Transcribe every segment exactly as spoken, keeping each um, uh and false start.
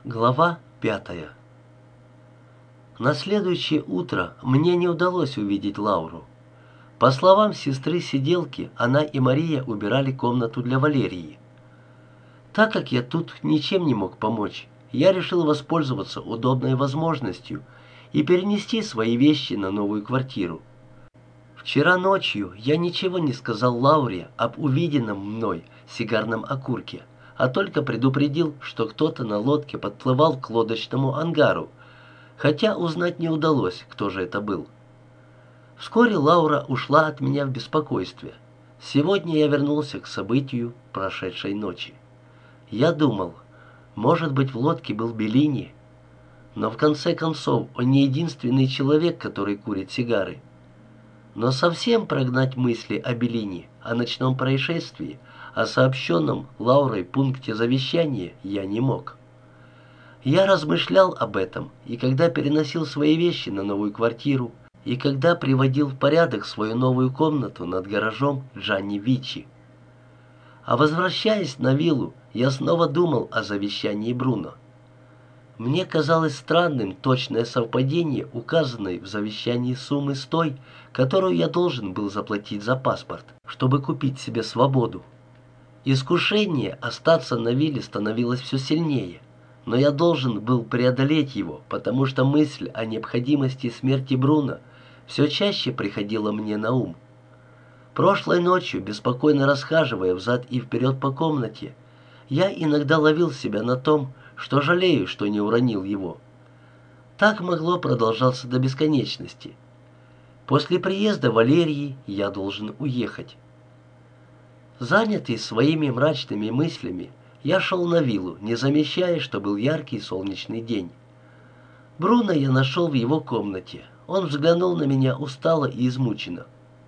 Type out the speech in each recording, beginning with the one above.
Глава пятая. На следующее утро мне не удалось увидеть Лауру. По словам сестры-сиделки, она и Мария убирали комнату для Валерии. Так как я тут ничем не мог помочь, я решил воспользоваться удобной возможностью и перенести свои вещи на новую квартиру. Вчера ночью я ничего не сказал Лауре об увиденном мной сигарном окурке, а только предупредил, что кто-то на лодке подплывал к лодочному ангару, хотя узнать не удалось, кто же это был. Вскоре Лаура ушла от меня в беспокойстве. Сегодня я вернулся к событию прошедшей ночи. Я думал, может быть, в лодке был Беллини, но в конце концов он не единственный человек, который курит сигары. Но совсем прогнать мысли о Беллини, о ночном происшествии, о сообщенном Лаурой пункте завещания я не мог. Я размышлял об этом, и когда переносил свои вещи на новую квартиру, и когда приводил в порядок свою новую комнату над гаражом Джанни Вичи. А возвращаясь на виллу, я снова думал о завещании Бруно. Мне казалось странным точное совпадение указанной в завещании суммы с той, которую я должен был заплатить за паспорт, чтобы купить себе свободу. Искушение остаться на вилле становилось все сильнее, но я должен был преодолеть его, потому что мысль о необходимости смерти Бруно все чаще приходила мне на ум. Прошлой ночью, беспокойно расхаживая взад и вперед по комнате, я иногда ловил себя на том, что жалею, что не уронил его. Так могло продолжаться до бесконечности. После приезда Валерии я должен уехать. Занятый своими мрачными мыслями, я шел на виллу, не замечая, что был яркий солнечный день. Бруно я нашел в его комнате. Он взглянул на меня устало и измученно.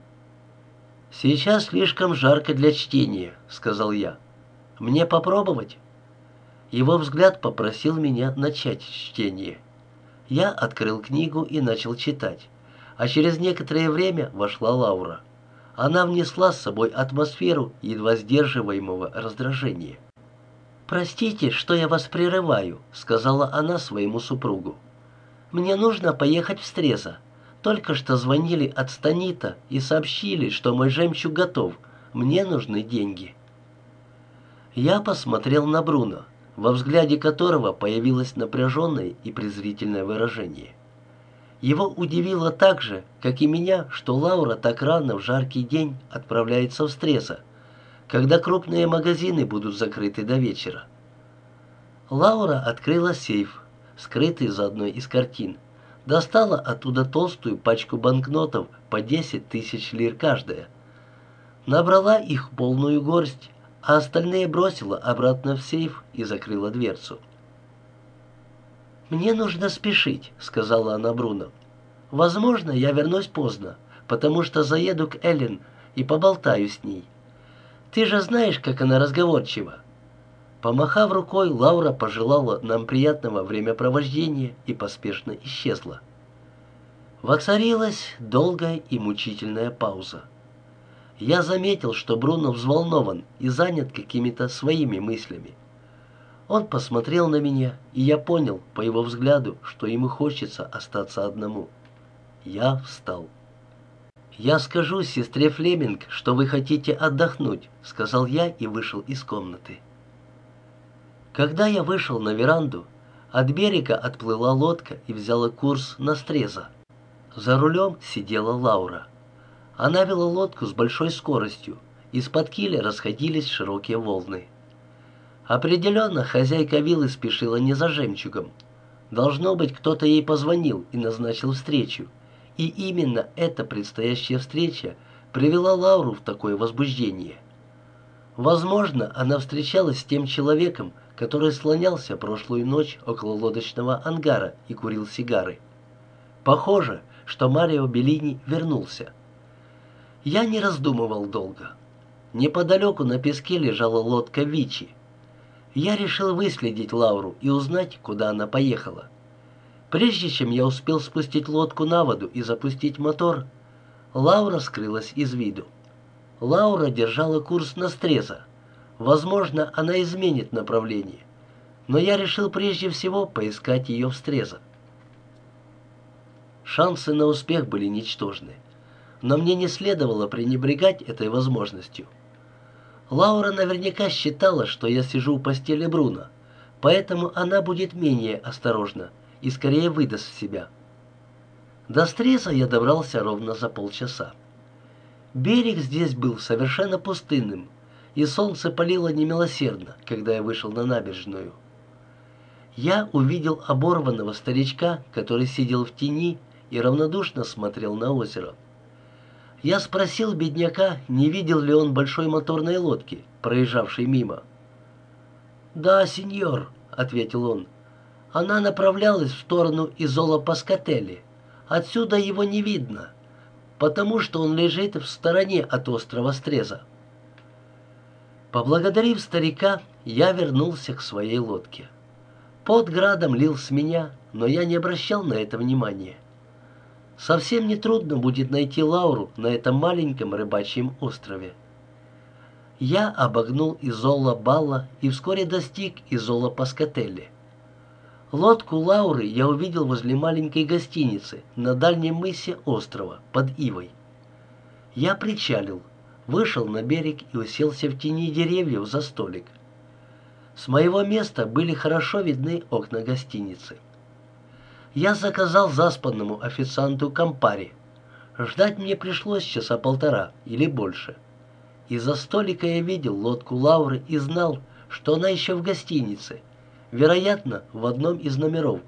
«Сейчас слишком жарко для чтения», — сказал я. «Мне попробовать?» Его взгляд попросил меня начать чтение. Я открыл книгу и начал читать, а через некоторое время вошла Лаура. Она внесла с собой атмосферу едва сдерживаемого раздражения. «Простите, что я вас прерываю», — сказала она своему супругу. «Мне нужно поехать в Стреза. Только что звонили от Станита и сообщили, что мой жемчуг готов. Мне нужны деньги». Я посмотрел на Бруно, во взгляде которого появилось напряженное и презрительное выражение. Его удивило так же, как и меня, что Лаура так рано в жаркий день отправляется в Стреза, когда крупные магазины будут закрыты до вечера. Лаура открыла сейф, скрытый за одной из картин, достала оттуда толстую пачку банкнотов по десять тысяч лир каждая, набрала их в полную горсть, а остальные бросила обратно в сейф и закрыла дверцу. «Мне нужно спешить», — сказала она Бруно. «Возможно, я вернусь поздно, потому что заеду к Эллен и поболтаю с ней. Ты же знаешь, как она разговорчива». Помахав рукой, Лаура пожелала нам приятного времяпровождения и поспешно исчезла. Воцарилась долгая и мучительная пауза. Я заметил, что Бруно взволнован и занят какими-то своими мыслями. Он посмотрел на меня, и я понял по его взгляду, что ему хочется остаться одному. Я встал. «Я скажу сестре Флеминг, что вы хотите отдохнуть», — сказал я и вышел из комнаты. Когда я вышел на веранду, от берега отплыла лодка и взяла курс на Стреза. За рулем сидела Лаура. Она вела лодку с большой скоростью, из-под киля расходились широкие волны. Определенно, хозяйка виллы спешила не за жемчугом. Должно быть, кто-то ей позвонил и назначил встречу, и именно эта предстоящая встреча привела Лауру в такое возбуждение. Возможно, она встречалась с тем человеком, который слонялся прошлую ночь около лодочного ангара и курил сигары. Похоже, что Марио Беллини вернулся. Я не раздумывал долго. Неподалеку на песке лежала лодка Вичи. Я решил выследить Лауру и узнать, куда она поехала. Прежде чем я успел спустить лодку на воду и запустить мотор, Лаура скрылась из виду. Лаура держала курс на Стреза. Возможно, она изменит направление. но я решил прежде всего поискать ее в Стреза. Шансы на успех были ничтожны, но мне не следовало пренебрегать этой возможностью. Лаура наверняка считала, что я сижу у постели Бруно, поэтому она будет менее осторожна и скорее выдаст себя. До Стреза я добрался ровно за полчаса. Берег здесь был совершенно пустынным, и солнце палило немилосердно, когда я вышел на набережную. Я увидел оборванного старичка, который сидел в тени и равнодушно смотрел на озеро. Я спросил бедняка, не видел ли он большой моторной лодки, проезжавшей мимо. «Да, сеньор», — ответил он, — «она направлялась в сторону Изола-Паскотели. Отсюда его не видно, потому что он лежит в стороне от острова Стреза». Поблагодарив старика, я вернулся к своей лодке. Пот градом лил с меня, но я не обращал на это внимания. Совсем нетрудно будет найти Лауру на этом маленьком рыбачьем острове. Я обогнул Изола-Балла и вскоре достиг Изола-Паскотели. Лодку Лауры я увидел возле маленькой гостиницы на дальнем мысе острова, под ивой. Я причалил, вышел на берег и уселся в тени деревьев за столик. С моего места были хорошо видны окна гостиницы. Я заказал заспанному официанту кампари. Ждать мне пришлось часа полтора или больше. Из-за столика я видел лодку Лауры и знал, что она еще в гостинице, вероятно, в одном из номеров.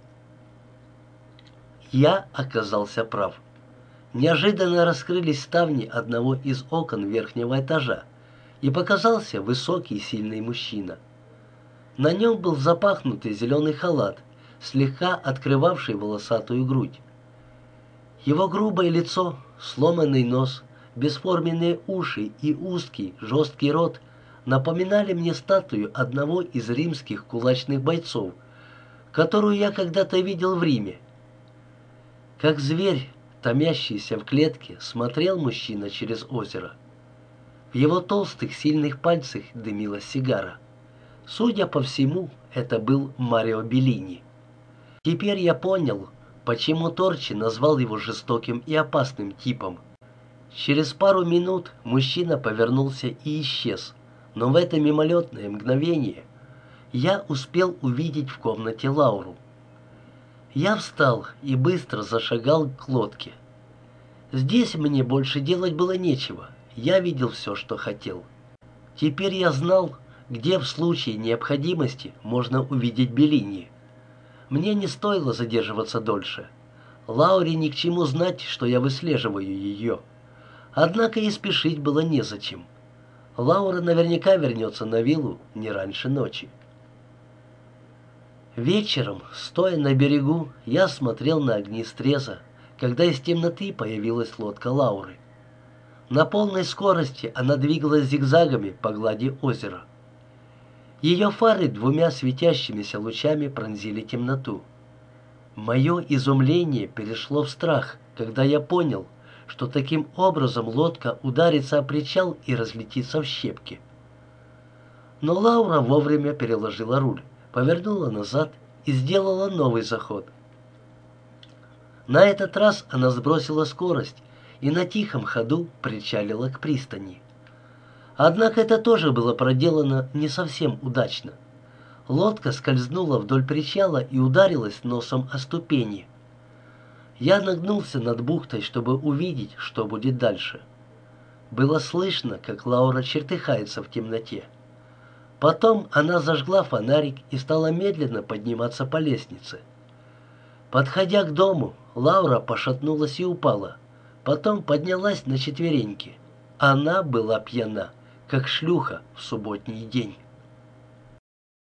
Я оказался прав. Неожиданно раскрылись ставни одного из окон верхнего этажа, и показался высокий сильный мужчина. На нем был запахнутый зеленый халат, слегка открывавший волосатую грудь. Его грубое лицо, сломанный нос, бесформенные уши и узкий, жесткий рот напоминали мне статую одного из римских кулачных бойцов, которую я когда-то видел в Риме. Как зверь, томящийся в клетке, смотрел мужчина через озеро. В его толстых, сильных пальцах дымилась сигара. Судя по всему, это был Марио Беллини. Теперь я понял, почему Торчи назвал его жестоким и опасным типом. Через пару минут мужчина повернулся и исчез, но в это мимолетное мгновение я успел увидеть в комнате Лауру. Я встал и быстро зашагал к лодке. Здесь мне больше делать было нечего, я видел все, что хотел. Теперь я знал, где в случае необходимости можно увидеть Беллини. Мне не стоило задерживаться дольше. Лауре ни к чему знать, что я выслеживаю ее. Однако и спешить было незачем. Лаура наверняка вернется на виллу не раньше ночи. Вечером, стоя на берегу, я смотрел на огни Стреза, когда из темноты появилась лодка Лауры. На полной скорости она двигалась зигзагами по глади озера. Ее фары двумя светящимися лучами пронзили темноту. Мое изумление перешло в страх, когда я понял, что таким образом лодка ударится о причал и разлетится в щепки. Но Лаура вовремя переложила руль, повернула назад и сделала новый заход. На этот раз она сбросила скорость и на тихом ходу причалила к пристани. Однако это тоже было проделано не совсем удачно. Лодка скользнула вдоль причала и ударилась носом о ступени. Я нагнулся над бухтой, чтобы увидеть, что будет дальше. Было слышно, как Лаура чертыхается в темноте. Потом она зажгла фонарик и стала медленно подниматься по лестнице. Подходя к дому, Лаура пошатнулась и упала. Потом поднялась на четвереньки. Она была пьяна, как шлюха в субботний день.